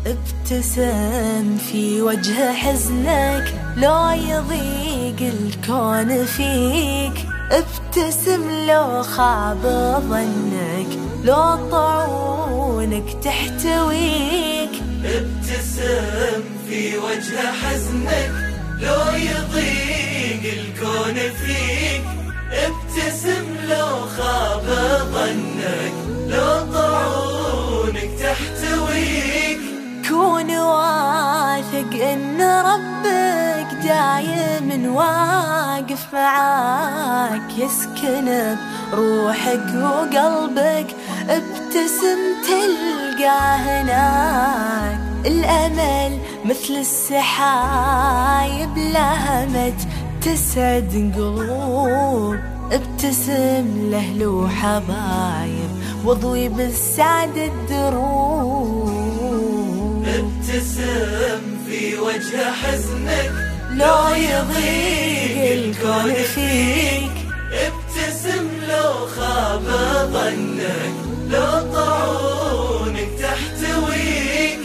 ابتسم في وجه حزنك لو يضيق الكون فيك، ابتسم لو خاب ظنك، لو طعونك تحتويك. ابتسم في وجه حزنك لو يضيق الكون فيك، ابتسم لو خاب ظنك، لو طعونك تحتويك. كون واثق ان ربك دايم واقف معاك، يسكن بروحك وقلبك، ابتسم تلقى هناك. الامل مثل السحايب لهمت تسعد قلوب، ابتسم له وحبايب واضوي بالسعد الدروب. ابتسم في وجه حزنك لو يضيق الكون فيك، ابتسم لو خاب ظنك، لو طعونك تحتويك.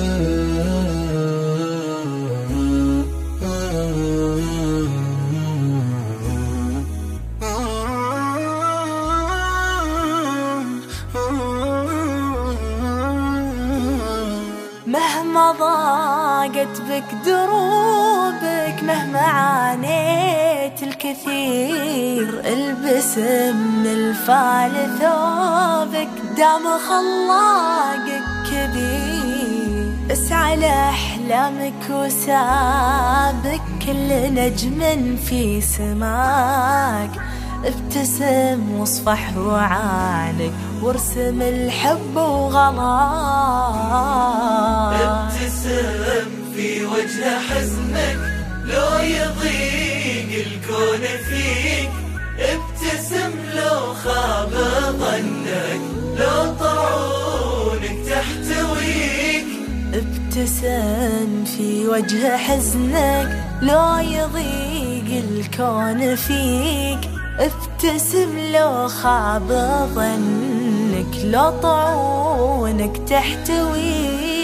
مهما ضاقت بك دروبك، مهما عانيت الكثير، البس من الفال ثوبك، دام خلاقك كبير. اسعى لأحلامك وسابك كل نجم في سماك، ابتسم واصفح وعانك وارسم الحب وغلاك. ابتسم في وجه حزنك لو يضيق الكون فيك، ابتسم لو خاب ظنك، لو طعونك تحتويك. ابتسم في وجه حزنك لو يضيق الكون فيك، ابتسم لو خاب ظنك، لو طعونك تحتويك.